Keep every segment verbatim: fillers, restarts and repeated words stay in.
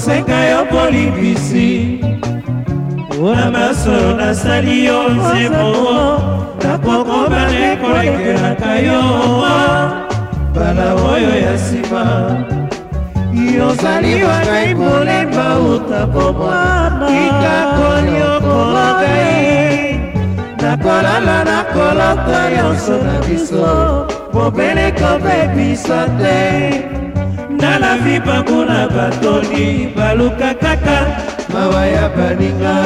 nakosenga yo bolibisi na masolo nasali yo nzebo nakokobana ekolekelaka yo bala oyo ya nsima yozali wa ngai molemba utabomwana ikakonyokola ngai nakolala nakolota nyonso na biso bobeleko bebisa te nalavi bango na batoni baluka kaka mawa ya baninga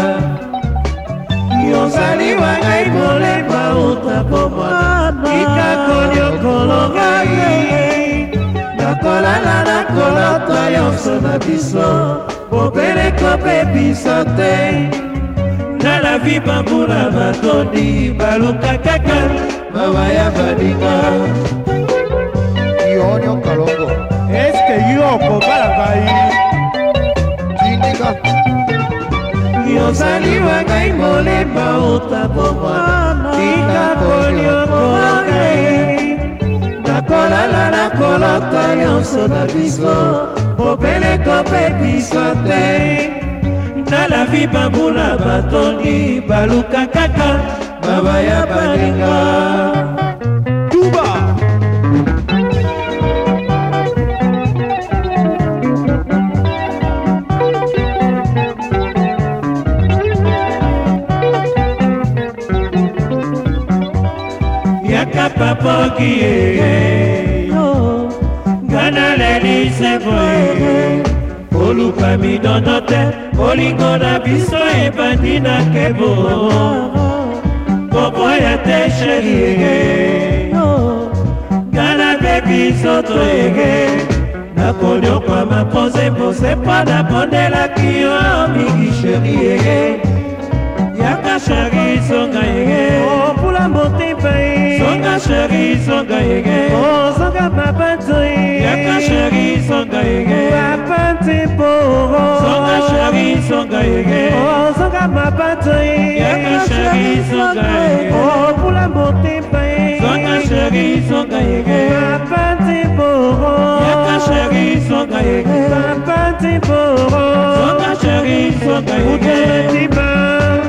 yozali wa ngai molemba utabomwana ikakonyokola ngai nakolala nakolota nyonso na biso bobeleko bebisa te nalavi bambula batoni baluka kaka mawa ya baninga Ionio Kalongo eske yo okobala ngai Tindika yozali wa ngai molemba utabomwana ikakonyokola ngai nakolala nakolota nyonso na biso bobeleko bebisa te nalavi bambula batoni baluka kaka mawa ya baninga Tuba yakapapoki ngana lelisebo oluka midondo te olingo na biso ebandi na kebo koboya te sheri ngana bebisoto ege nakonyokwa mapozepose mpo napondelaki yo mingi sheri ege yaka sheri songa ege opula motemba songa sheri songa ege ozonga mabanzo yaka sheri songa ege apantiporo songa sheri songa ege ozonga mabanzo yaka sheri songa ege opula motemba songa sheri songa ege apantiporo yaka sheri songa ege apantiporo songa sheri songa ege utetima